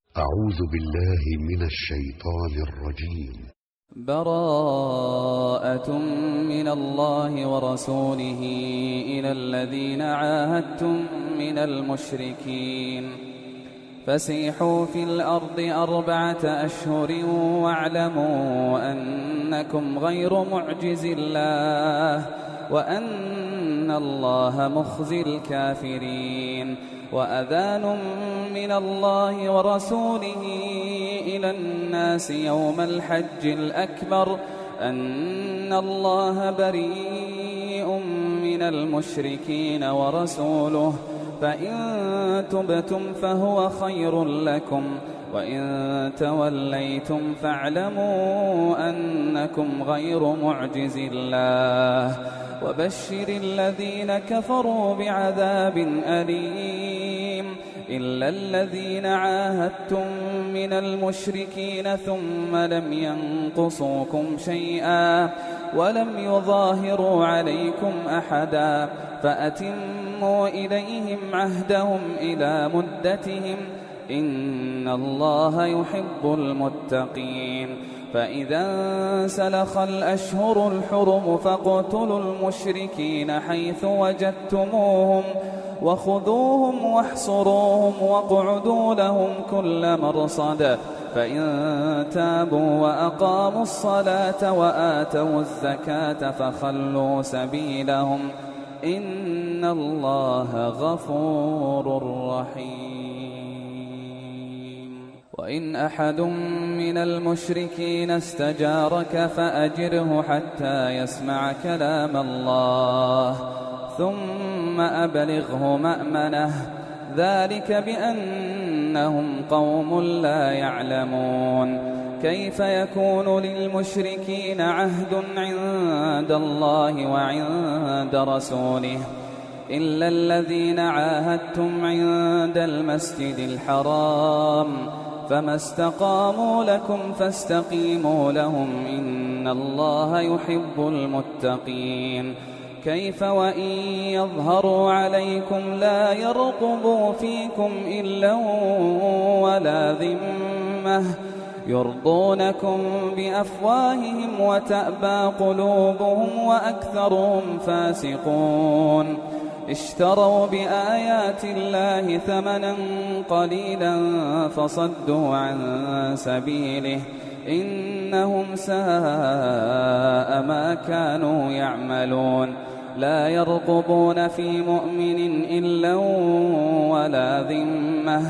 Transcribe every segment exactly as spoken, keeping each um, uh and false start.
أعوذ بالله من الشيطان الرجيم. براءة من الله ورسوله إلى الذين عاهدتم من المشركين فسيحوا في الأرض أربعة أشهر واعلموا أنكم غير معجز الله وأن الله مخزي الكافرين. وأذان من الله ورسوله إلى الناس يوم الحج الأكبر أن الله بريء من المشركين ورسوله فإن تبتم فهو خير لكم وإن توليتم فاعلموا أنكم غير معجز الله وبشر الذين كفروا بعذاب أليم إلا الذين عاهدتم من المشركين ثم لم ينقصوكم شيئا ولم يظاهروا عليكم أحدا فأتموا إليهم عهدهم إلى مدتهم إن الله يحب المتقين. فإذا انسلخ الأشهر الحرم فاقتلوا المشركين حيث وجدتموهم وخذوهم واحصروهم واقعدوا لهم كل مرصد فإن تابوا وأقاموا الصلاة وآتوا الزكاة فخلوا سبيلهم إن الله غفور رحيم. وإن أحد من المشركين استجارك فأجره حتى يسمع كلام الله ثم أبلغه مأمنه ذلك بأنهم قوم لا يعلمون. كيف يكون للمشركين عهد عند الله وعند رسوله إلا الذين عاهدتم عند المسجد الحرام فما استقاموا لكم فاستقيموا لهم إن الله يحب المتقين. كيف وإن يظهروا عليكم لا يرقبوا فيكم إلا ولا ذمة يرضونكم بأفواههم وتأبى قلوبهم وأكثرهم فاسقون. اشتروا بآيات الله ثمنا قليلا فصدوا عن سبيله إنهم ساء ما كانوا يعملون. لا يرقبون في مؤمن إلا ولا ذمة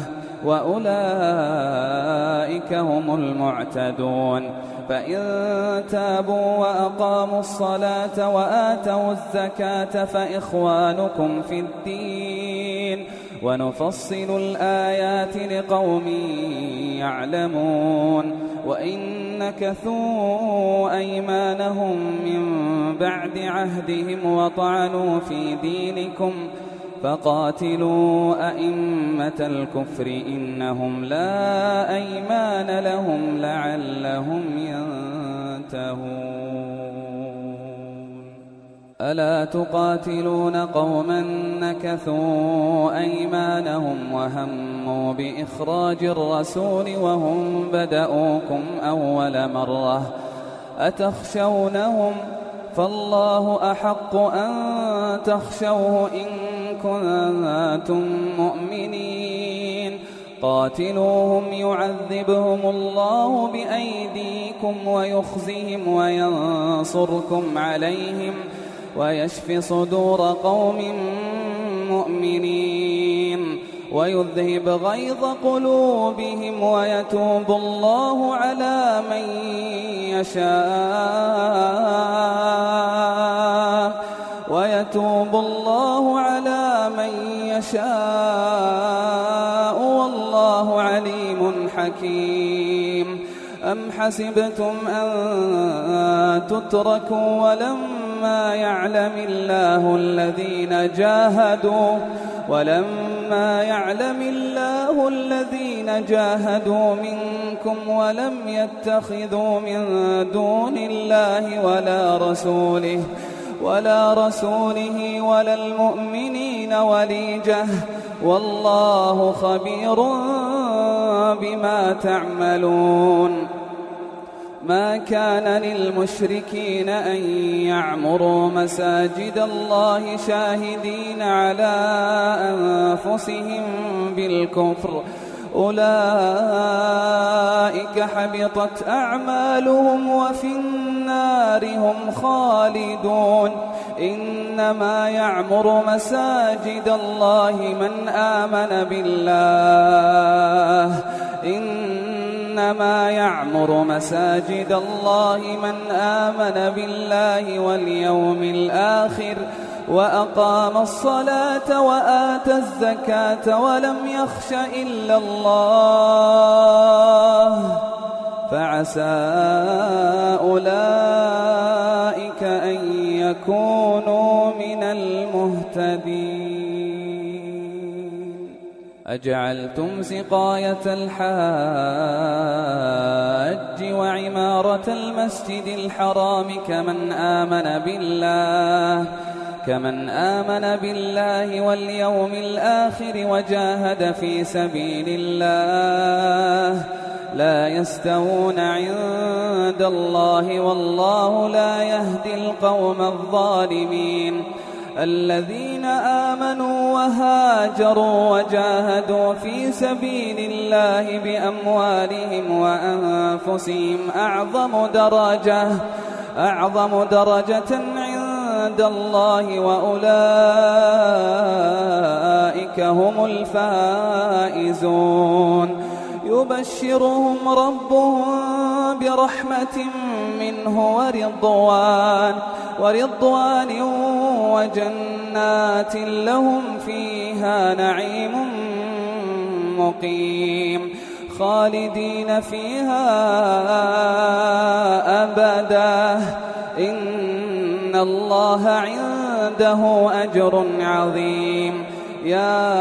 وأولئك هم المعتدون. فإن تابوا وأقاموا الصلاة وآتوا الزكاة فإخوانكم في الدين ونفصل الآيات لقوم يعلمون. وإن نكثوا أيمانهم من بعد عهدهم وطعنوا في دينكم فقاتلوا أئمة الكفر إنهم لا أيمان لهم لعلهم ينتهون. ألا تقاتلون قوما نكثوا أيمانهم وهموا بإخراج الرسول وهم بدأوكم أول مرة أتخشونهم فالله أحق أن تخشوه إن كنتم مؤمنين. قاتلوهم يعذبهم الله بأيديكم ويخزهم وينصركم عليهم ويشف صدور قوم مؤمنين ويذهب غيظ قلوبهم ويتوب الله على من يشاء ويتوب الله على من يشاء والله عليم حكيم. أم حسبتم أن تتركوا ولما يعلم الله الذين جاهدوا ولما يعلم الله الذين جاهدوا منكم ولم يتخذوا من دون الله ولا رسوله ولا رسوله ولا المؤمنين وليجة والله خبير بما تعملون. ما كان للمشركين أن يعمروا مساجد الله شاهدين على أنفسهم بالكفر، أولئك حبطت أعمالهم وفي النار هم خالدون. إنما يعمر مساجد الله من آمن بالله إنما يعمر مساجد الله من آمن بالله واليوم الآخر وأقام الصلاة وآتى الزكاة ولم يخش إلا الله، فعسى أولئك أن يكونوا من المهتدين. أجعلتم سقاية الحاج وعمارة المسجد الحرام كمن آمن بالله كمن آمن بالله واليوم الآخر وجاهد في سبيل الله لا يستوون عند الله والله لا يهدي القوم الظالمين. الذين آمنوا وهاجروا وجاهدوا في سبيل الله بأموالهم وأنفسهم أعظم درجة أعظم درجة عند الله وأولئك هم الفائزون. يبشرهم ربهم برحمة منه ورضوان ورضوان وجنات لهم فيها نعيم مقيم خالدين فيها أبدا إن الله عنده أجر عظيم. يا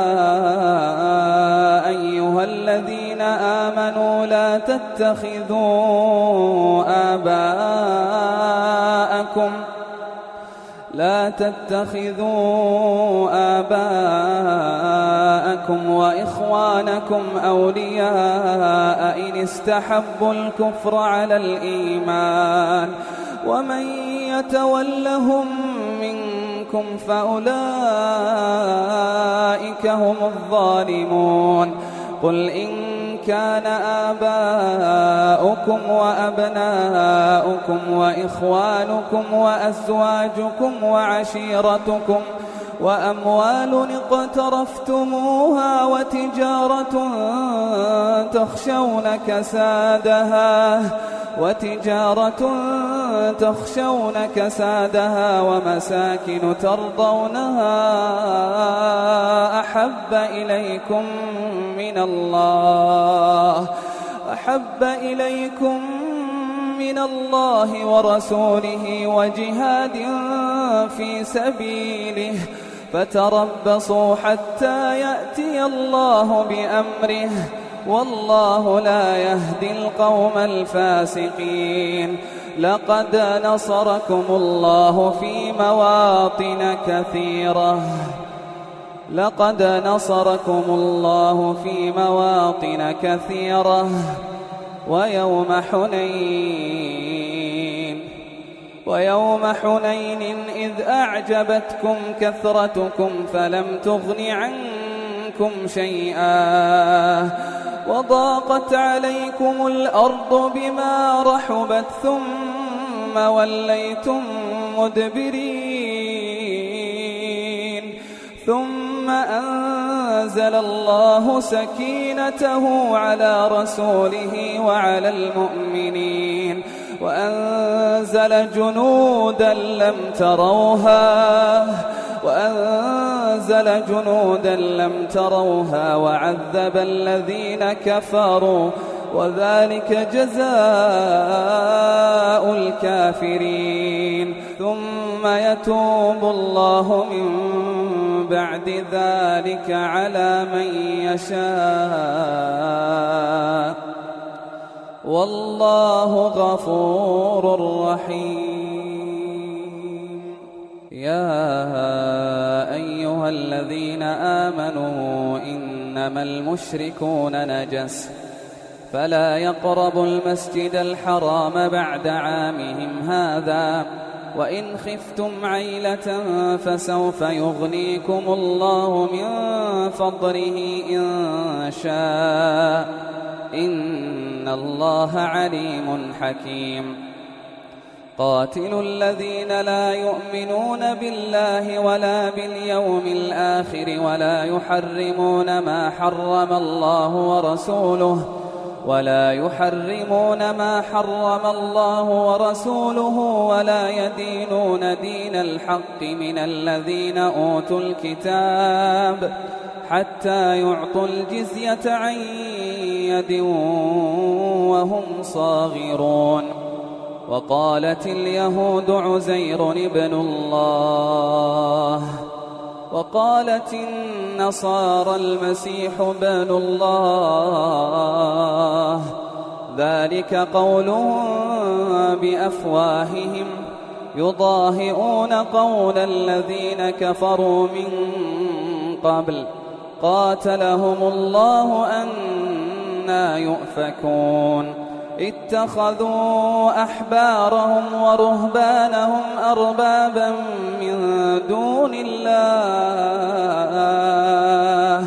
أيها الذين آمنوا لا تتخذوا آباءكم لا تتخذوا آباءكم وإخوانكم أولياء إن استحبوا الكفر على الإيمان ومن يتولهم منكم فأولئك هم الظالمون. قل إن كان آباؤكم وأبناؤكم وإخوانكم وأزواجكم وعشيرتكم وأموال اقترفتموها وتجارة تخشون كسادها وتجارة تخشون كسادها ومساكن ترضونها أحب إليكم من الله أحب إليكم من الله ورسوله وجهاد في سبيله فتربصوا حتى يأتي الله بأمره والله لا يهدي القوم الفاسقين. لقد نصركم الله في مواطن كثيرة لقد نصركم الله في مواطن كثيرة ويوم حنين ويوم حنين إذ أعجبتكم كثرتكم فلم تغن عنكم شيئا وضاقت عليكم الأرض بما رحبت ثم وليتم مدبرين ثم أنزل الله سكينته على رسوله وعلى المؤمنين وأنزل جنودا لم تروها وأنزل جنودا لم تروها وعذب الذين كفروا وذلك جزاء الكافرين. ثم يتوب الله من بعد ذلك على من يشاء والله غفور رحيم. يا أيها الذين آمنوا إنما إنما المشركون نجس فلا يقربوا المسجد الحرام بعد عامهم هذا وإن خفتم عيلة فسوف يغنيكم الله من فضله إن شاء إن الله عليم حكيم قاتلوا الذين لا يؤمنون بالله ولا باليوم الآخر ولا يحرمون ما حرم الله ورسوله ولا يحرمون ما حرم الله ورسوله ولا يدينون دين الحق من الذين أوتوا الكتاب حتى يعطوا الجزية عن يد وهم صاغرون وقالت اليهود عزير ابن الله وقالت النصارى المسيح ابن الله ذلك قولهم بأفواههم يضاهئون قول الذين كفروا من قبل قاتلهم الله أنى يؤفكون اتخذوا أحبارهم ورهبانهم أربابا من دون الله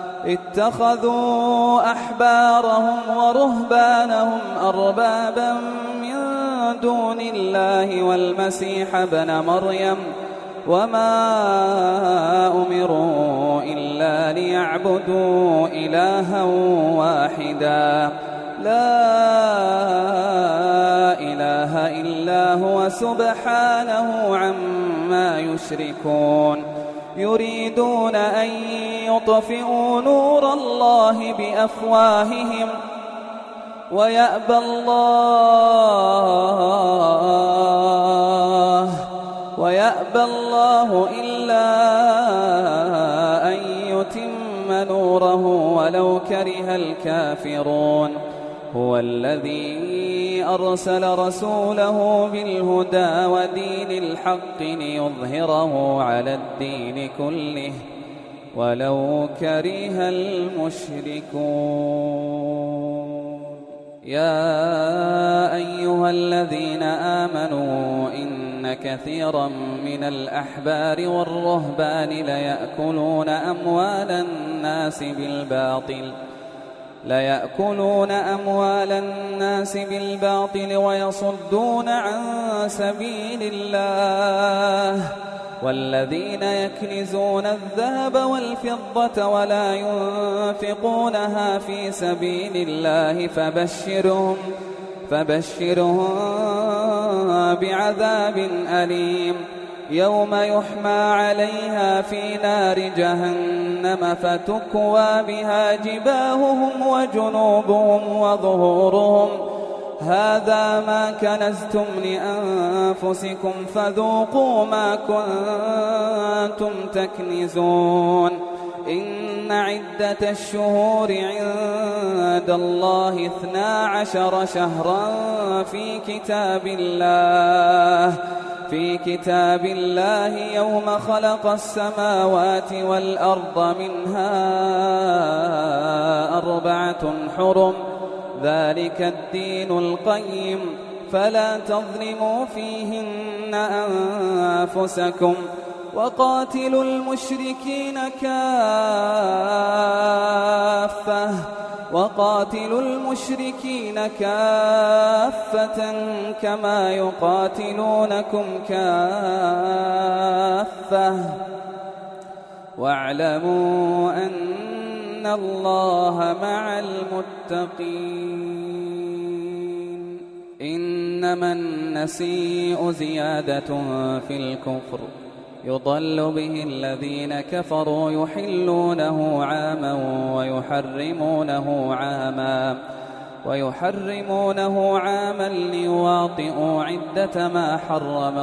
اتخذوا أحبارهم ورهبانهم أربابا من دون الله والمسيح ابن مريم وما أمروا إلا ليعبدوا إلها واحدا لا إله إلا هو سبحانه عما يشركون يريدون أن يطفئوا نور الله بأفواههم ويأبى الله ويأبى الله إلا أن يتم نوره ولو كره الكافرون هو الذي أرسل رسوله بالهدى ودين الحق ليظهره على الدين كله ولو كره المشركون يا أيها الذين آمنوا إن كثيرا من الأحبار والرهبان ليأكلون أموال الناس بالباطل ليأكلون أموال الناس بالباطل ويصدون عن سبيل الله والذين يكنزون الذهب والفضة ولا ينفقونها في سبيل الله فبشرهم فبشرهم بعذاب أليم يوم يحمى عليها في نار جهنم فتكوى بها جباههم وجنوبهم وظهورهم هذا ما كنزتم لأنفسكم فذوقوا ما كنتم تكنزون إن عدة الشهور عند الله اثنا عشر شهرا في كتاب الله في كتاب الله يوم خلق السماوات والأرض منها أربعة حرم ذلك الدين القيم فلا تظلموا فيهن أنفسكم وقاتلوا المشركين كافة وقاتلوا المشركين كافة كما يقاتلونكم كافة واعلموا أن الله مع المتقين إنما النسيء زيادة في الكفر يضل به الذين كفروا يحلونه عاما ويحرمونه عاما ويحرمونه عاما ليواطئوا عدة ما حرم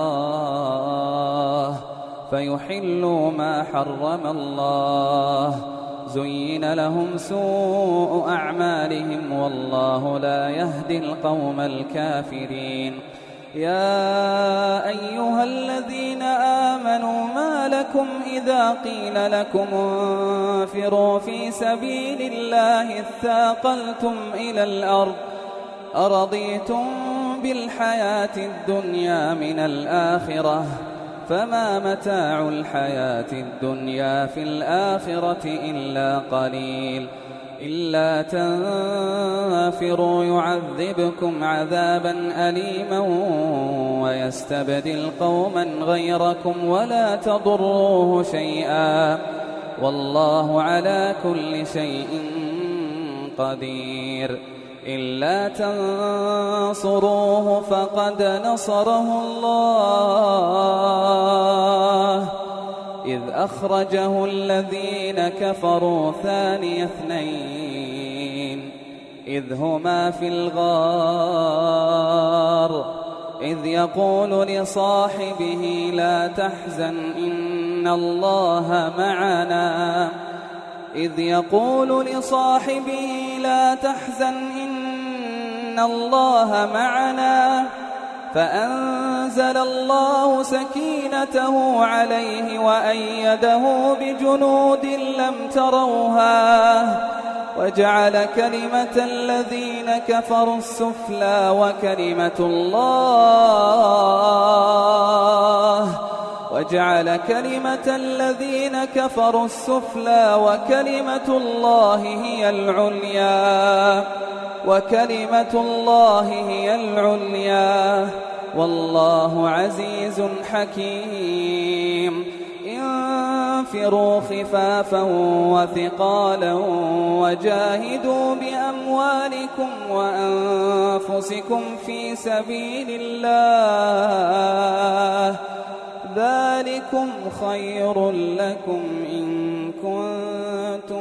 الله فيحلوا ما حرم الله زين لهم سوء أعمالهم والله لا يهدي القوم الكافرين يا أيها الذين آمنوا ما لكم إذا قيل لكم انفروا في سبيل الله اثاقلتم إلى الأرض أرضيتم بالحياة الدنيا من الآخرة فما متاع الحياة الدنيا في الآخرة إلا قليل إلا تنفروا يعذبكم عذابا أليما ويستبدل قوما غيركم ولا تضروه شيئا والله على كل شيء قدير إلا تنصروه فقد نصره الله إذ أخرجه الذين كفروا ثاني اثنين إذ هما في الغار إذ يقول لصاحبه لا تحزن إن الله معنا إذ يقول لصاحبه لا تحزن إن الله معنا فأنزل الله سكينته عليه وأيده بجنود لم تروها وجعل كلمة الذين كفروا السفلى وكلمة الله وجعل كلمة الذين كفروا السفلى وكلمة الله هي العليا وكلمة الله هي العليا والله عزيز حكيم انفروا خفافا وثقالا وجاهدوا بأموالكم وأنفسكم في سبيل الله ذلكم خير لكم إن كنتم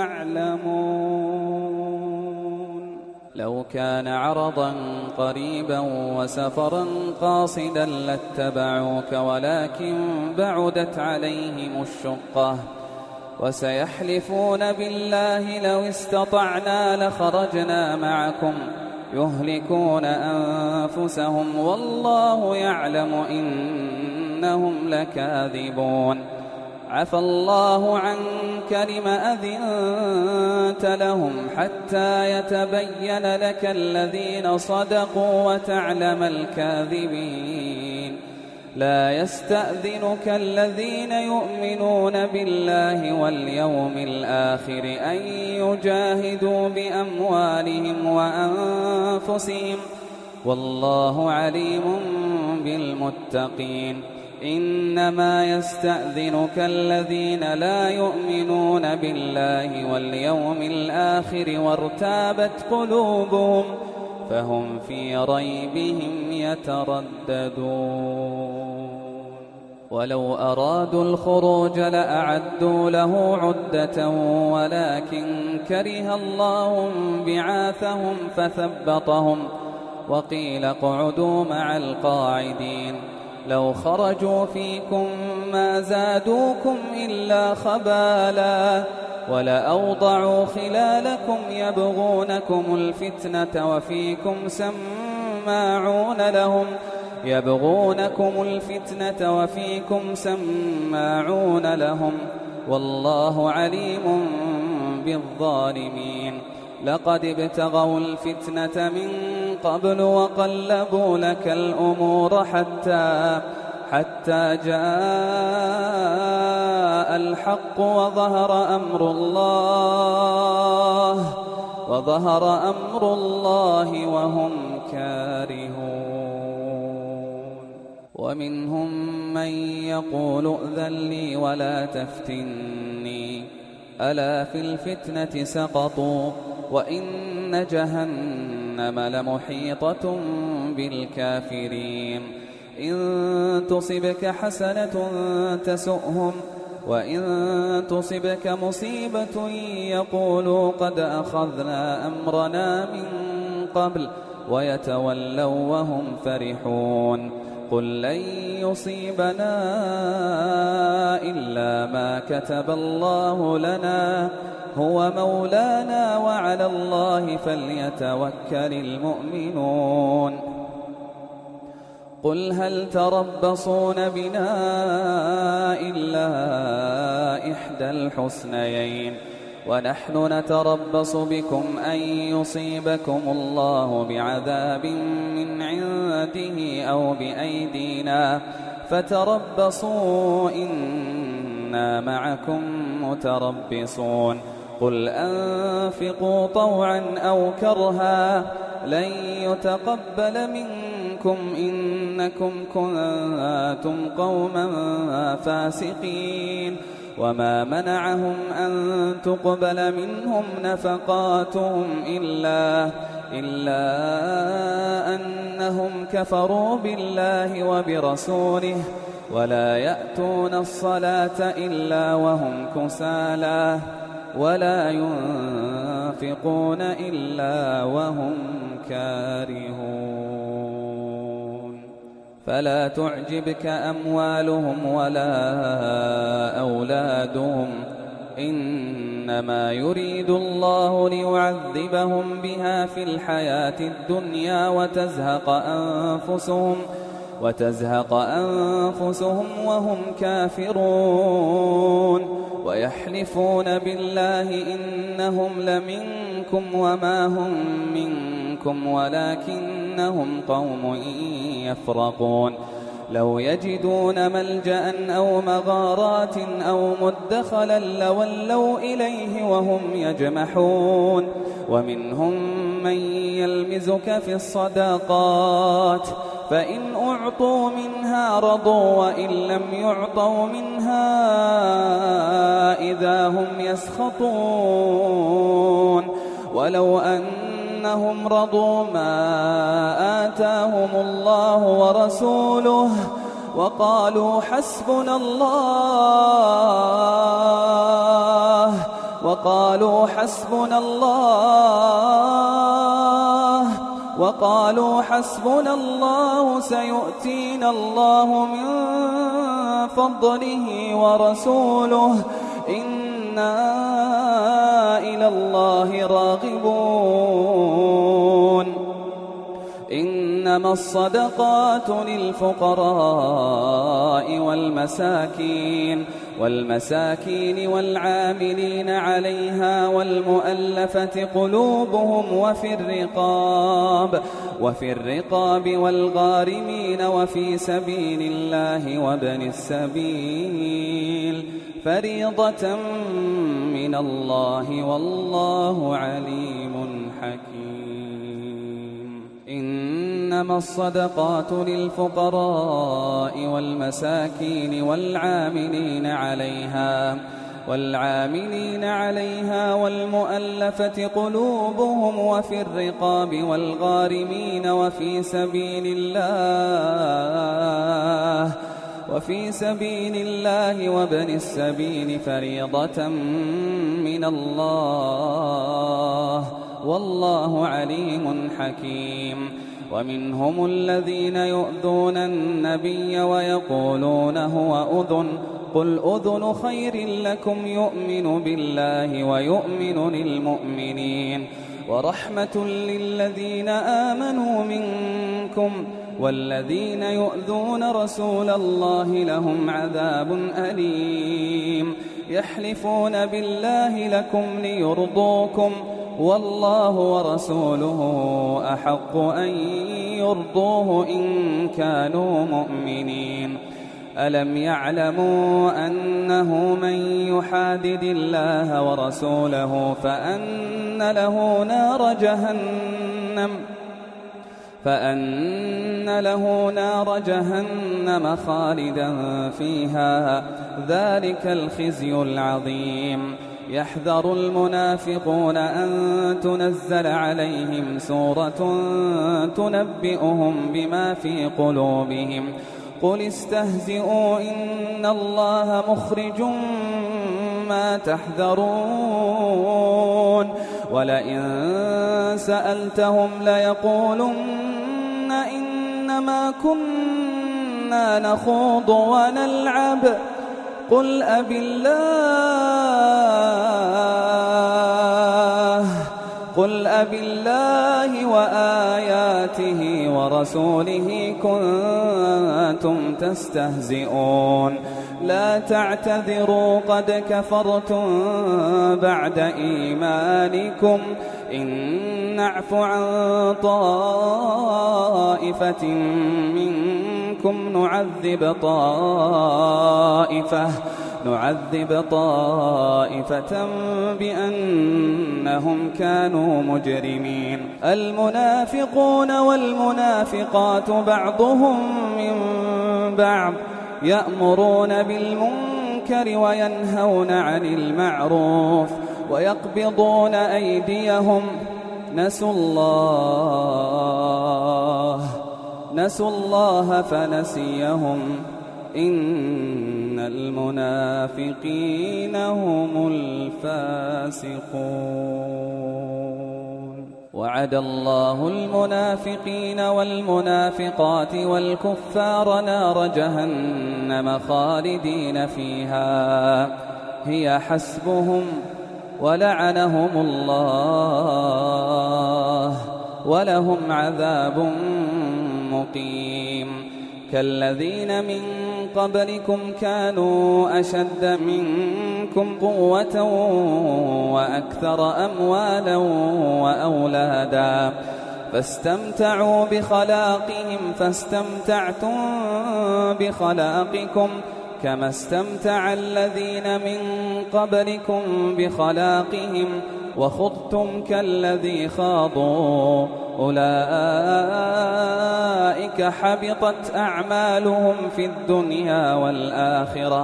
تعلمون لو كان عرضا قريبا وسفرا قاصدا لاتبعوك ولكن بعدت عليهم الشقة وسيحلفون بالله لو استطعنا لخرجنا معكم يهلكون أنفسهم والله يعلم إنهم لكاذبون عفى الله عنك لم أذنت لهم حتى يتبين لك الذين صدقوا وتعلم الكاذبين لا يستأذنك الذين يؤمنون بالله واليوم الآخر أن يجاهدوا بأموالهم وأنفسهم والله عليم بالمتقين إنما يستأذنك الذين لا يؤمنون بالله واليوم الآخر وارتابت قلوبهم فهم في ريبهم يترددون ولو أرادوا الخروج لأعدوا له عدة ولكن كره الله بعاثهم فثبطهم وقيل اقعدوا مع القاعدين لو خرجوا فيكم ما زادوكم إلا خبالا ولأوضعوا خلالكم يبغونكم الفتنة وفيكم سماعون لهم يبغونكم الفتنة وفيكم سماعون لهم والله عليم بالظالمين لقد ابتغوا الفتنة من قبل وقلبوا لك الأمور حتى حتى جاء الحق وظهر أمر الله وظهر أمر الله وهم كارهون ومنهم من يقول ائذن لي ولا تفتني ألا في الفتنة سقطوا وإن جهنم لمحيطة بالكافرين إن تصبك حسنة تسؤهم وإن تصبك مصيبة يقولوا قد أخذنا أمرنا من قبل ويتولوا وهم فرحون قل لن يصيبنا إلا ما كتب الله لنا هو مولانا وعلى الله فليتوكل المؤمنون قل هل تربصون بنا إلا إحدى الحسنيين ونحن نتربص بكم أن يصيبكم الله بعذاب من عنده أو بأيدينا فتربصوا إنا معكم متربصون قل أنفقوا طوعا أو كرها لن يتقبل منكم إنكم كنتم قوما فاسقين وما منعهم أن تقبل منهم نفقاتهم إلا, إلا أنهم كفروا بالله وبرسوله ولا يأتون الصلاة إلا وهم كسالى ولا ينفقون إلا وهم كارهون فلا تعجبك أموالهم ولا أولادهم إنما يريد الله ليعذبهم بها في الحياة الدنيا وتزهق أنفسهم وتزهق أنفسهم وهم كافرون ويحلفون بالله إنهم لمنكم وما هم منكم ولكنهم قوم يفرقون لو يجدون ملجأ أو مغارات أو مدخلا لولوا إليه وهم يجمحون ومنهم من يلمزك في الصداقات فإن أعطوا منها رضوا وإن لم يعطوا منها إذا هم يسخطون ولو أنهم رضوا ما آتاهم الله ورسوله وقالوا حسبنا الله وقالوا حسبنا الله وقالوا حسبنا الله سيؤتينا الله من فضله ورسوله إنا إلى الله راغبون إنما الصدقات للفقراء والمساكين والمساكين والعاملين عليها والمؤلفة قلوبهم وفي الرقاب وفي الرقاب والغارمين وفي سبيل الله وابن السبيل فريضة من الله والله عليم حكيم إنما الصدقات للفقراء والمساكين والعاملين عليها والعاملين عليها والمؤلفة قلوبهم وفي الرقاب والغارمين وفي سبيل الله وفي سبيل الله وابن السبيل فريضة من الله والله عليم حكيم ومنهم الذين يؤذون النبي ويقولون هو أذن قل أذن خير لكم يؤمن بالله ويؤمن للمؤمنين ورحمة للذين آمنوا منكم والذين يؤذون رسول الله لهم عذاب أليم يحلفون بالله لكم ليرضوكم والله ورسوله أحق أن يرضوه إن كانوا مؤمنين ألم يعلموا أنه من يحادد الله ورسوله فأن له نار جهنم فأن له نار جهنم خالدا فيها ذلك الخزي العظيم يحذر المنافقون أن تنزل عليهم سورة تنبئهم بما في قلوبهم قل استهزئوا إن الله مخرج ما تحذرون ولئن سألتهم ليقولن إنما كنا نخوض ونلعب قل أبي الله قل أبالله وآياته ورسوله كنتم تستهزئون لا تعتذروا قد كفرتم بعد إيمانكم إن نعف عن طائفة منكم نعذب طائفة نعذب طائفة بأنهم كانوا مجرمين المنافقون والمنافقات بعضهم من بعض يأمرون بالمنكر وينهون عن المعروف ويقبضون أيديهم نسوا الله نسوا الله فنسيهم إن المنافقين هم الفاسقون وعد الله المنافقين والمنافقات والكفار نار جهنم خالدين فيها هي حسبهم ولعنهم الله ولهم عذاب مقيم كالذين من قبلكم كانوا أشد منكم قوة وأكثر أموالا وأولادا فاستمتعوا بخلاقهم فاستمتعتم بخلاقكم كما استمتع الذين من قبلكم بخلاقهم وخضتم كالذي خاضوا أولئك حبطت أعمالهم في الدنيا والآخرة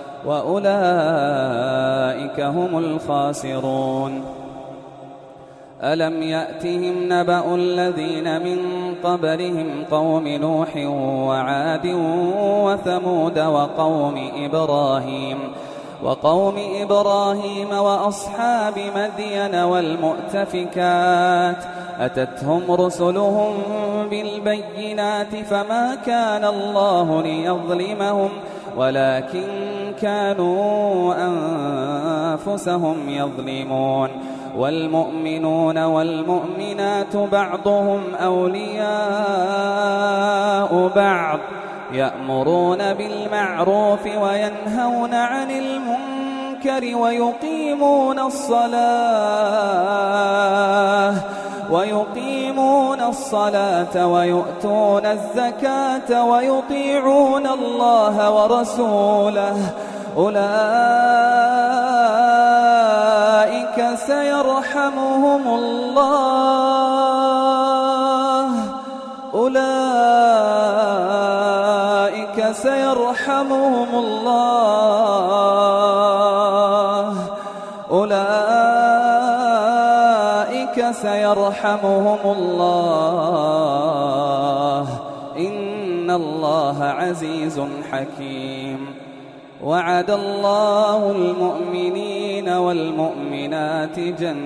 وأولئك هم الخاسرون ألم يأتهم نبأ الذين من قبلهم قوم نوح وعاد وثمود وقوم إبراهيم وقوم إبراهيم وأصحاب مدين والمؤتفكات أتتهم رسلهم بالبينات فما كان الله ليظلمهم ولكن كانوا أنفسهم يظلمون والمؤمنون والمؤمنات بعضهم أولياء بعض يأمرون بالمعروف وينهون عن المنكر ويقيمون الصلاة ويقيمون الصلاة ويؤتون الزكاة ويطيعون الله ورسوله أولئك سيرحمهم الله أولئك سيرحمهم الله أولئك سيرحمهم الله إن الله عزيز حكيم وعد الله المؤمنين والمؤمنات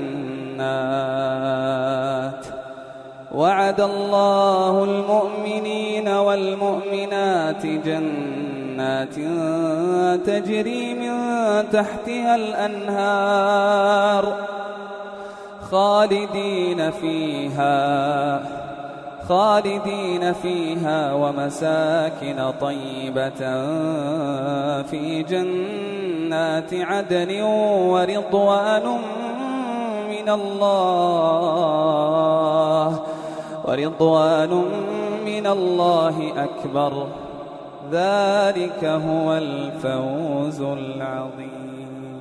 جنات وعد الله المؤمنين والمؤمنات جنات تجري من تحتها الأنهار خالدين فيها خالدين فيها ومساكن طيبة في جنات عدن ورضوان من الله ورضوان من الله أكبر ذلك هو الفوز العظيم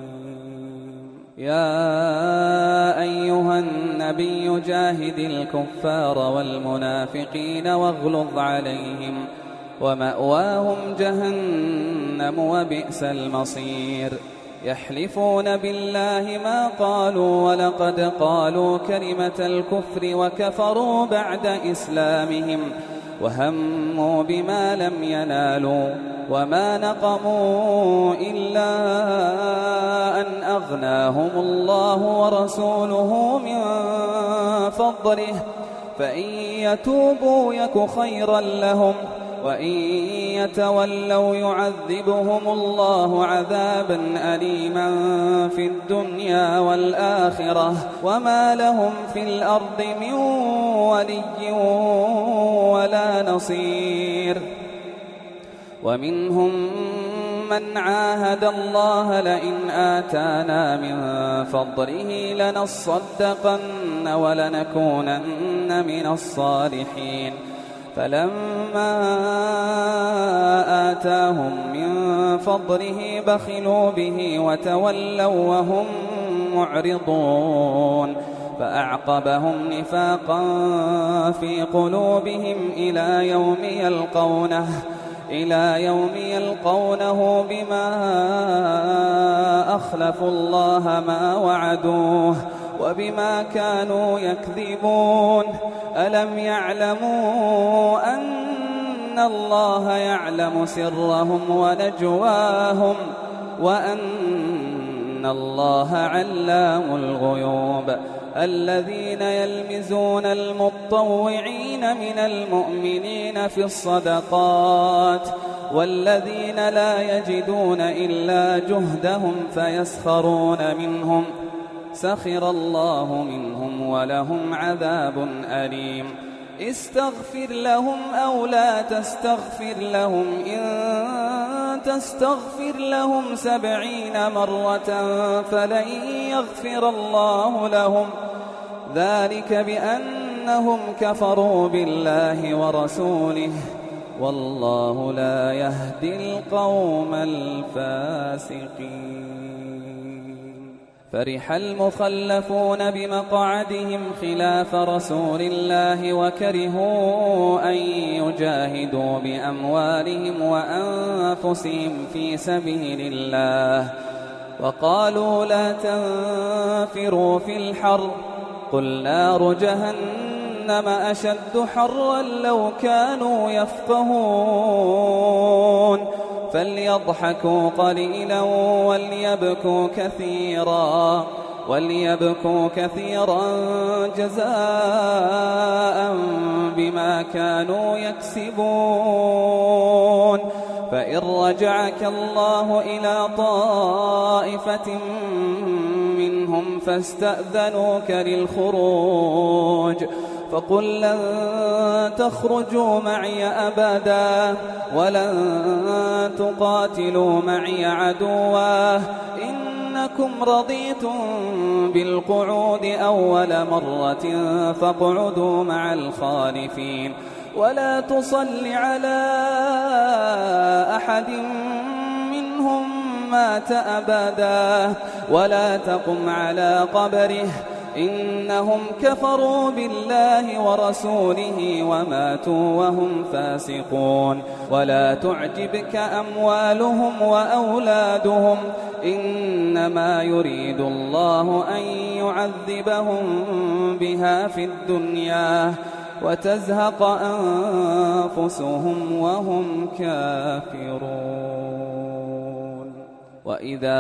يا أيها النبي جاهد الكفار والمنافقين واغلظ عليهم ومأواهم جهنم وبئس المصير يحلفون بالله ما قالوا ولقد قالوا كلمة الكفر وكفروا بعد إسلامهم وهموا بما لم ينالوا وما نقموا إلا أن أغناهم الله ورسوله من فضله فإن يتوبوا يك خيرا لهم وإن يتولوا يعذبهم الله عذابا أليما في الدنيا والآخرة وما لهم في الأرض من ولي ولا نصير. ومنهم من عاهد الله لئن آتانا من فضله لنصدقن ولنكونن من الصالحين فلما آتاهم من فضله بخلوا به وتولوا وهم معرضون فأعقبهم نفاقا في قلوبهم إلى يوم يلقونه إلى يوم يلقونه بما أخلفوا الله ما وعدوه وبما كانوا يكذبون. ألم يعلموا أن الله يعلم سرهم ونجواهم وأن الله علام الغيوب. الذين يلمزون المطوعين من المؤمنين في الصدقات والذين لا يجدون إلا جهدهم فيسخرون منهم سخر الله منهم ولهم عذاب أليم. استغفر لهم أو لا تستغفر لهم إن تستغفر لهم سبعين مرة فلن يغفر الله لهم ذلك بأنهم كفروا بالله ورسوله والله لا يهدي القوم الفاسقين. فرح المخلفون بمقعدهم خلاف رسول الله وكرهوا أن يجاهدوا بأموالهم وأنفسهم في سبيل الله وقالوا لا تنفروا في الحر قل نار جهنم أشد حرا لو كانوا يفقهون فليضحكوا قليلا وليبكوا كثيرا وليبكوا كثيرا جزاء بما كانوا يكسبون. فإن رجعك الله إلى طائفة منهم فاستأذنوك للخروج فقل لن تخرجوا معي أبدا ولن تقاتلوا معي عدوا إنكم رضيتم بالقعود أول مرة فاقعدوا مع الخالفين ولا تصل على أحد منهم مات أبدا ولا تقم على قبره إنهم كفروا بالله ورسوله وماتوا وهم فاسقون. ولا تعجبك أموالهم وأولادهم إنما يريد الله أن يعذبهم بها في الدنيا وتزهق أنفسهم وهم كافرون. وإذا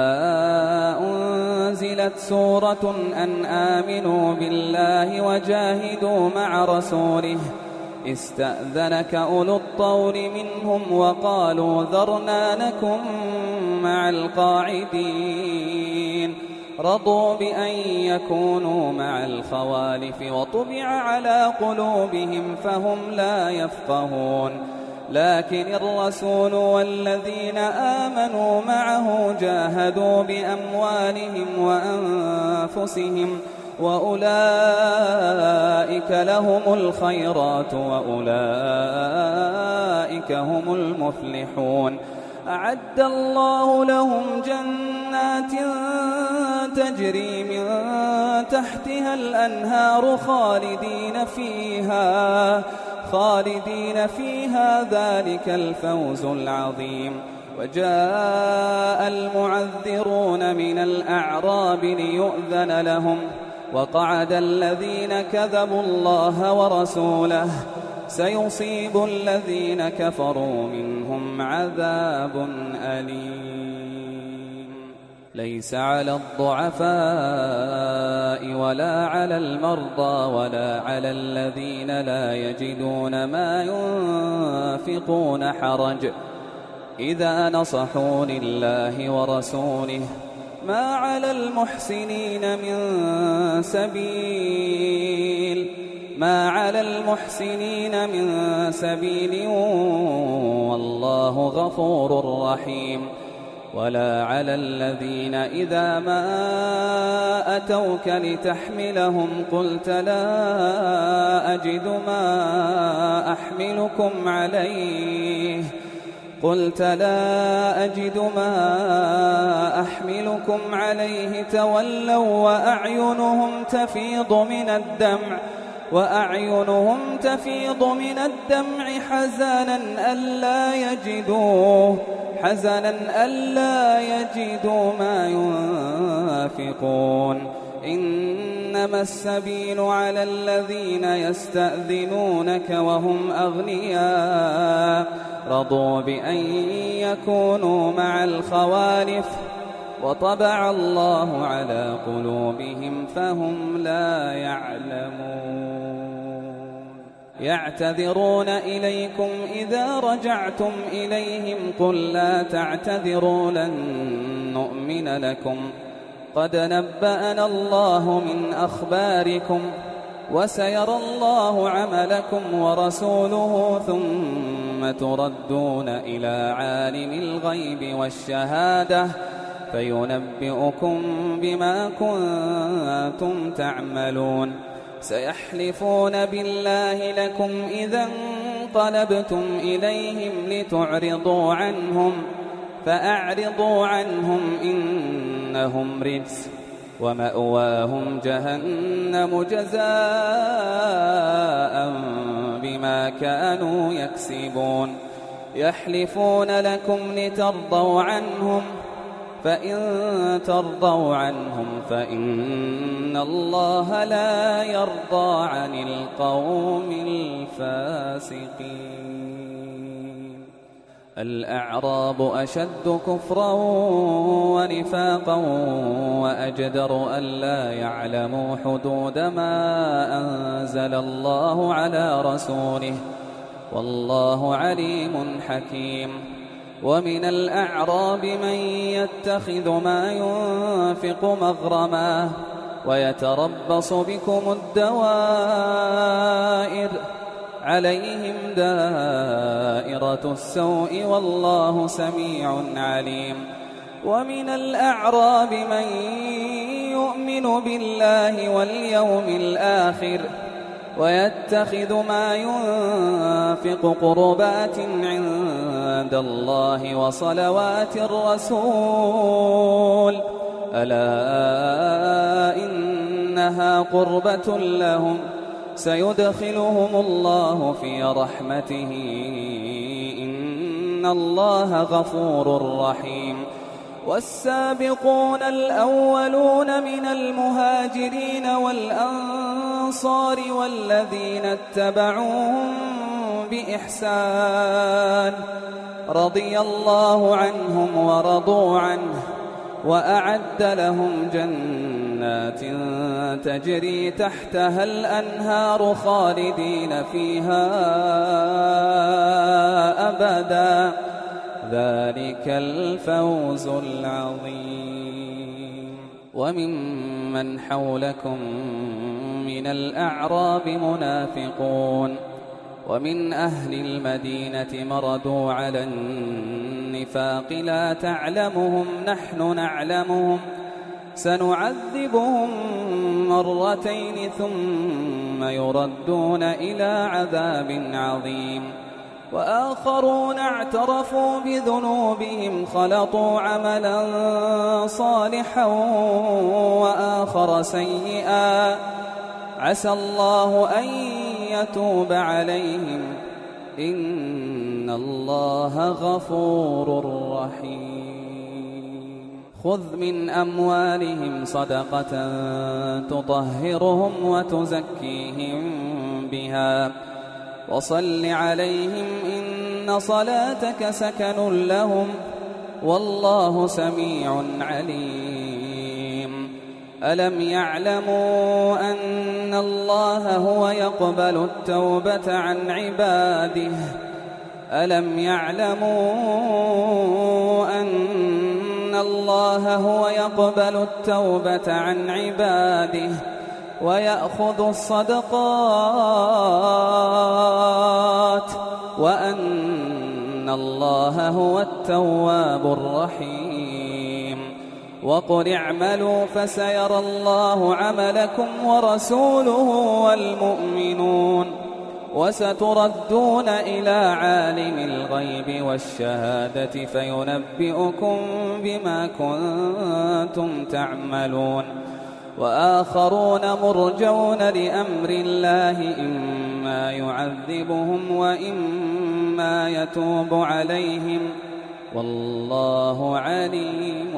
أنزلت سورة أن آمنوا بالله وجاهدوا مع رسوله استأذنك أولو الطول منهم وقالوا ذرنا نكن مع القاعدين رضوا بأن يكونوا مع الخوالف وطبع على قلوبهم فهم لا يفقهون. لكن الرسول والذين آمنوا معه جاهدوا بأموالهم وأنفسهم وأولئك لهم الخيرات وأولئك هم المفلحون. أعد الله لهم جنات تجري من تحتها الأنهار خالدين فيها خالدين فيها ذلك الفوز العظيم. وجاء المعذرون من الأعراب ليؤذن لهم وقعد الذين كذبوا الله ورسوله سيصيب الذين كفروا منهم عذاب أليم. ليس على الضعفاء ولا على المرضى ولا على الذين لا يجدون ما ينفقون حرج إذا نصحوا لله ورسوله ما على المحسنين من سبيل ما على المحسنين من سبيل والله غفور رحيم. ولا على الذين إذا ما أتوك لتحملهم قلت لا أجد ما أحملكم عليه قلت لا أجد ما أحملكم عليه تولوا وأعينهم تفيض من الدمع وأعينهم تفيض من الدمع حزنا ألا يجدوه حزنا ألا يجدوا ما ينفقون. إنما السبيل على الذين يستأذنونك وهم أغنياء رضوا بأن يكونوا مع الخوالف وطبع الله على قلوبهم فهم لا يعلمون. يعتذرون إليكم إذا رجعتم إليهم قل لا تعتذروا لن نؤمن لكم قد نبأنا الله من أخباركم وسيرى الله عملكم ورسوله ثم تردون إلى عالم الغيب والشهادة فينبئكم بما كنتم تعملون. سيحلفون بالله لكم إذا انقلبتم إليهم لتعرضوا عنهم فأعرضوا عنهم إنهم رجس ومأواهم جهنم جزاء بما كانوا يكسبون. يحلفون لكم لترضوا عنهم فإن ترضوا عنهم فإن الله لا يرضى عن القوم الفاسقين. الأعراب أشد كفرا ونفاقا وأجدر ألا يعلموا حدود ما أنزل الله على رسوله والله عليم حكيم. ومن الأعراب من يتخذ ما ينفق مغرما ويتربص بكم الدوائر عليهم دائرة السوء والله سميع عليم. ومن الأعراب من يؤمن بالله واليوم الآخر ويتخذ ما ينفق قربات عند الله وصلوات الرسول ألا إنها قربة لهم سيدخلهم الله في رحمته إن الله غفور رحيم. والسابقون الأولون من المهاجرين والأنصار والذين اتبعوهم بإحسان رضي الله عنهم ورضوا عنه وأعد لهم جنات تجري تحتها الأنهار خالدين فيها أبدا ذلك الفوز العظيم. وممن حولكم من الأعراب منافقون ومن أهل المدينة مردوا على النفاق لا تعلمهم نحن نعلمهم سنعذبهم مرتين ثم يردون إلى عذاب عظيم. وآخرون اعترفوا بذنوبهم خلطوا عملا صالحا وآخر سيئا عسى الله أن يتوب عليهم إن الله غفور رحيم. خذ من أموالهم صدقة تطهرهم وتزكيهم بها وصل عليهم إن صلاتك سكن لهم والله سميع عليم. ألم يعلموا أن الله هو يقبل التوبة عن عباده ألم يعلموا أن الله هو يقبل التوبة عن عباده ويأخذ الصدقات وأن الله هو التواب الرحيم. وقل اعملوا فسيرى الله عملكم ورسوله والمؤمنون وستردون إلى عالم الغيب والشهادة فينبئكم بما كنتم تعملون. وآخرون مرجون لأمر الله إما يعذبهم وإما يتوب عليهم والله عليم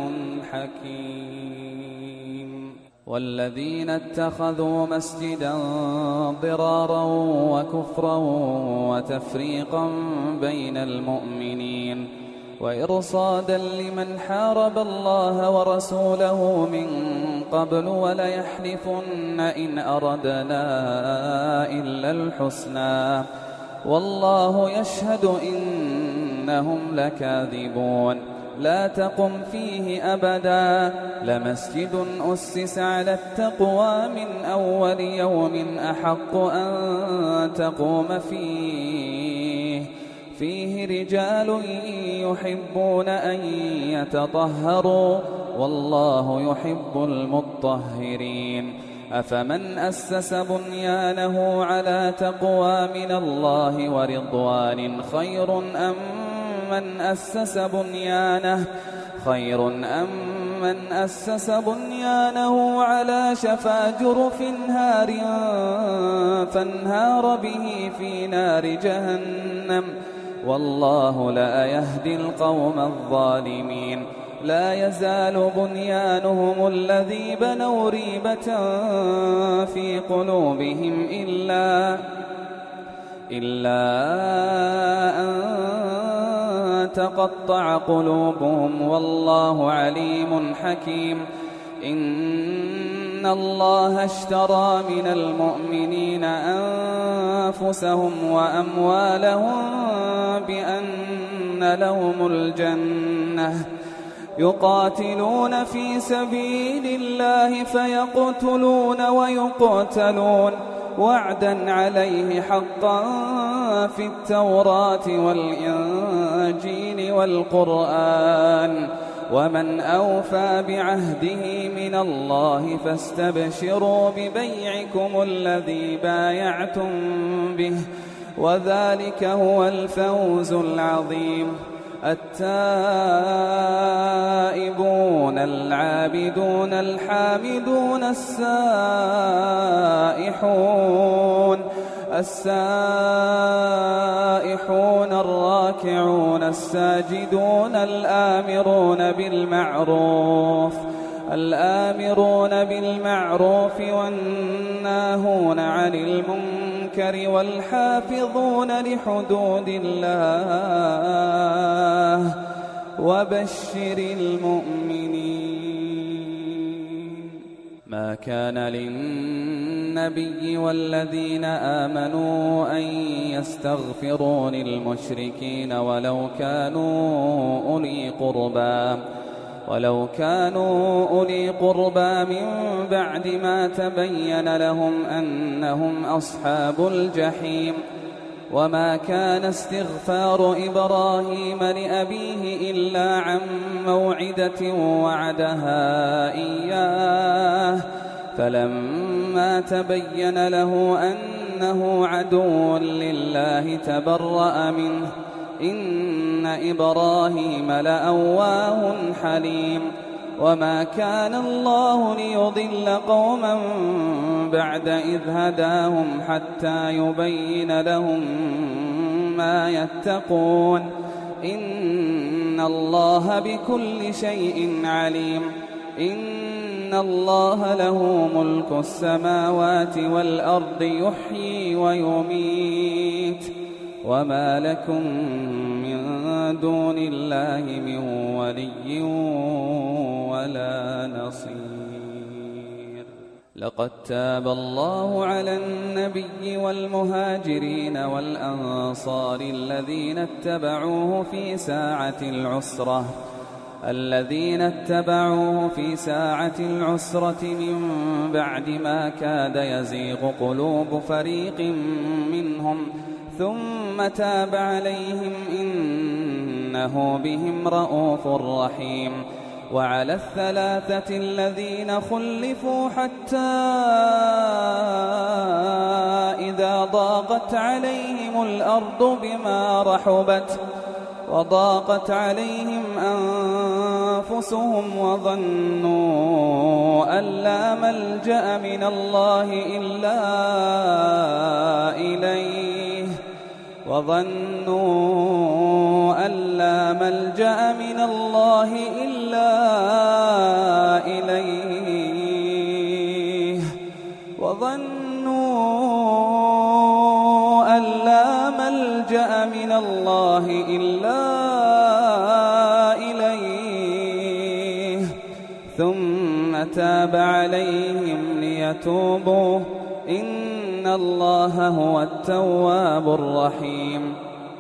حكيم. والذين اتخذوا مسجدا ضرارا وكفرا وتفريقا بين المؤمنين وإرصادا لمن حارب الله ورسوله من قبل وليحلفن إن أردنا إلا الحسنى والله يشهد إنهم لكاذبون. لا تقم فيه أبدا لمسجد أسس على التقوى من أول يوم أحق أن تقوم فيه فيه رجال يحبون أن يتطهروا والله يحب المطهرين. أفمن أسس بنيانه على تقوى من الله ورضوان خير أم من أسس بنيانه خير أم من أسس بنيانه على شفا جرف نهار فانهار به في نار جهنم والله لا يهدي القوم الظالمين. لا يزال بنيانهم الذي بنوا ريبة في قلوبهم إلا إلا أن تقطع قلوبهم والله عليم حكيم. إن الله اشترى من المؤمنين أنفسهم وأموالهم بأن لهم الجنة يقاتلون في سبيل الله فيقتلون ويقتلون وعدا عليه حقا في التوراة والإنجيل والقرآن ومن أوفى بعهده من الله فاستبشروا ببيعكم الذي بايعتم به وذلك هو الفوز العظيم. التائبون العابدون الحامدون السائحون السائحون الراكعون الساجدون الآمرون بالمعروف الآمرون بالمعروف والناهون عن المنكر والحافظون لحدود الله وبشر المؤمنين. ما كان للنبي والذين آمنوا أن يستغفروا للمشركين ولو كانوا أولي قربى ولو كانوا أولي قربى من بعد ما تبين لهم أنهم أصحاب الجحيم. وما كان استغفار إبراهيم لأبيه إلا عن موعدة وعدها إياه فلما تبين له أنه عدو لله تبرأ منه إن إبراهيم لأواه حليم. وما كان الله ليضل قوما بعد إذ هداهم حتى يبين لهم ما يتقون إن الله بكل شيء عليم. إن الله له ملك السماوات والأرض يحيي ويميت وما لكم من دون الله من ولي ولا نصير. لقد تاب الله على النبي والمهاجرين والأنصار الذين اتبعوه في ساعة العسرة الذين اتبعوه في ساعة العسرة من بعد ما كاد يزيغ قلوب فريق منهم ثم تاب عليهم إنه بهم رءوف رحيم. وعلى الثلاثة الذين خلفوا حتى إذا ضاقت عليهم الأرض بما رحبت وضاقت عليهم أنفسهم وظنوا أن لا ملجأ من الله إلا إليه وظنوا أن لا ملجأ من الله إلا إليه وظنوا أن لا ملجأ من الله إلا إليه ثم تاب عليهم ليتوبوا إن الله هو التواب الرحيم.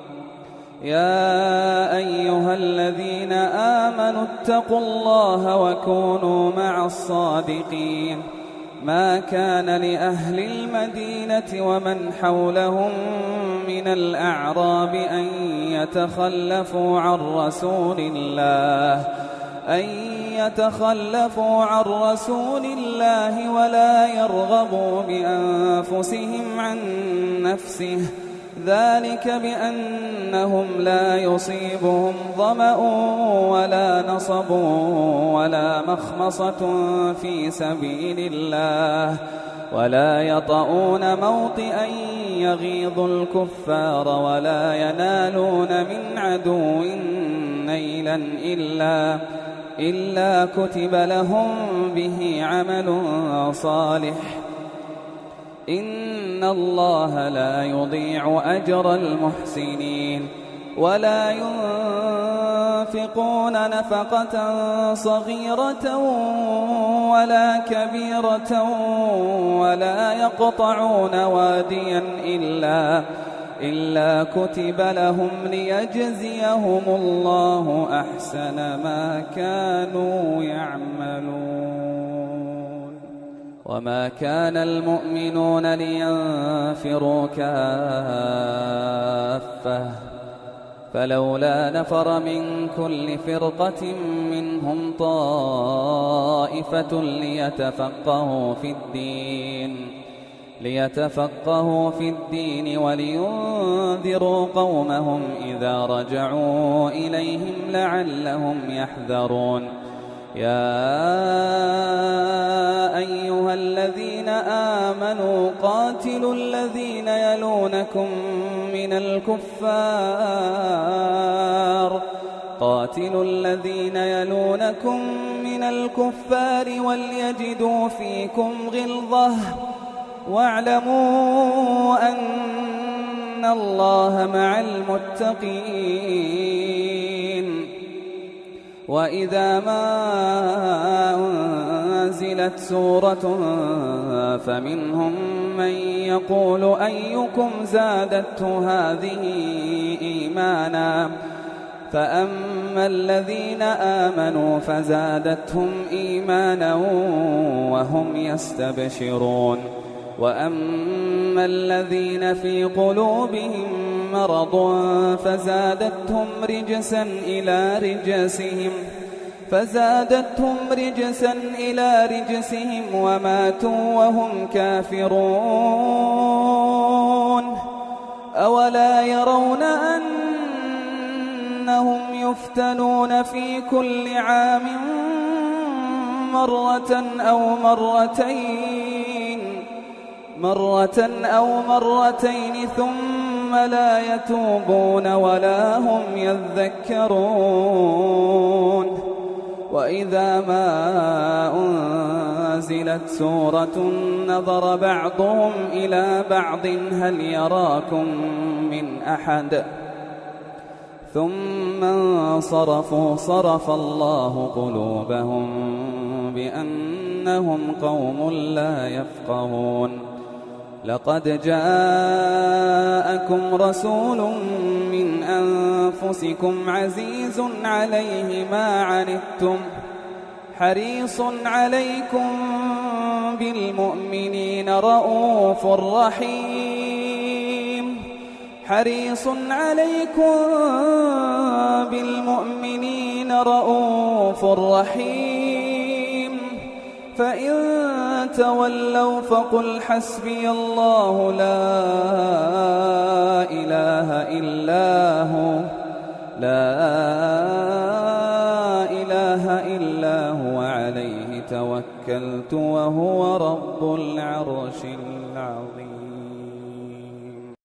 يا أيها الذين آمنوا اتقوا الله وكونوا مع الصادقين. ما كان لأهل المدينة ومن حولهم من الأعراب أن يتخلفوا عن رسول الله أن يتخلفوا عن رسول الله ولا يرغبوا بأنفسهم عن نفسه ذلك بأنهم لا يصيبهم ظمأ ولا نصب ولا مخمصة في سبيل الله ولا يطؤون موطئا يغيظ الكفار ولا ينالون من عدو نيلا إلا إلا كتب لهم به عمل صالح إن الله لا يضيع أجر المحسنين. ولا ينفقون نفقة صغيرة ولا كبيرة ولا يقطعون واديا إلا إلا كتب لهم ليجزيهم الله أحسن ما كانوا يعملون. وما كان المؤمنون لينفروا كافة فلولا نفر من كل فرقة منهم طائفة ليتفقهوا في الدين ليتفقهوا في الدين ولينذروا قومهم إذا رجعوا إليهم لعلهم يحذرون. يا أيها الذين آمنوا قاتلوا الذين يلونكم من الكفار قاتلوا الذين يلونكم من الكفار وليجدوا فيكم غلظة واعلموا أن الله مع المتقين. وإذا ما أنزلت سورة فمنهم من يقول أيكم زادته هذه إيمانا فأما الذين آمنوا فزادتهم إيمانا وهم يستبشرون وأما الذين في قلوبهم مرض فزادتهم رجسا إلى رجسهم فزادتهم رجسا إلى رجسهم وماتوا وهم كافرون. أولا يرون أنهم يفتنون في كل عام مرة أو مرتين مرة أو مرتين ثم لا يتوبون ولا هم يذكرون. وإذا ما نزلت سورة نظر بعضهم إلى بعض هل يراكم من أحد ثم انصرفوا صرف الله قلوبهم بأنهم قوم لا يفقهون لقد جاءكم رسول من أنفسكم عزيز عليه ما عنتم حريص عليكم بالمؤمنين رؤوف رحيم حريص عليكم بالمؤمنين رؤوف رحيم فإن تولوا فقل حسبي الله لا إله إلا هو لا إله إلا هو عليه توكلت وهو رب العرش العظيم.